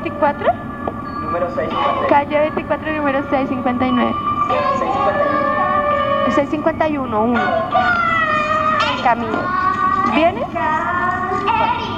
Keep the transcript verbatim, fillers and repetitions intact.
veinticuatro. Número seiscientos cincuenta y nueve. Calle veinticuatro, número seiscientos cincuenta y nueve. seiscientos cincuenta y uno. seiscientos cincuenta y uno, uno. En camino. ¿Vienes?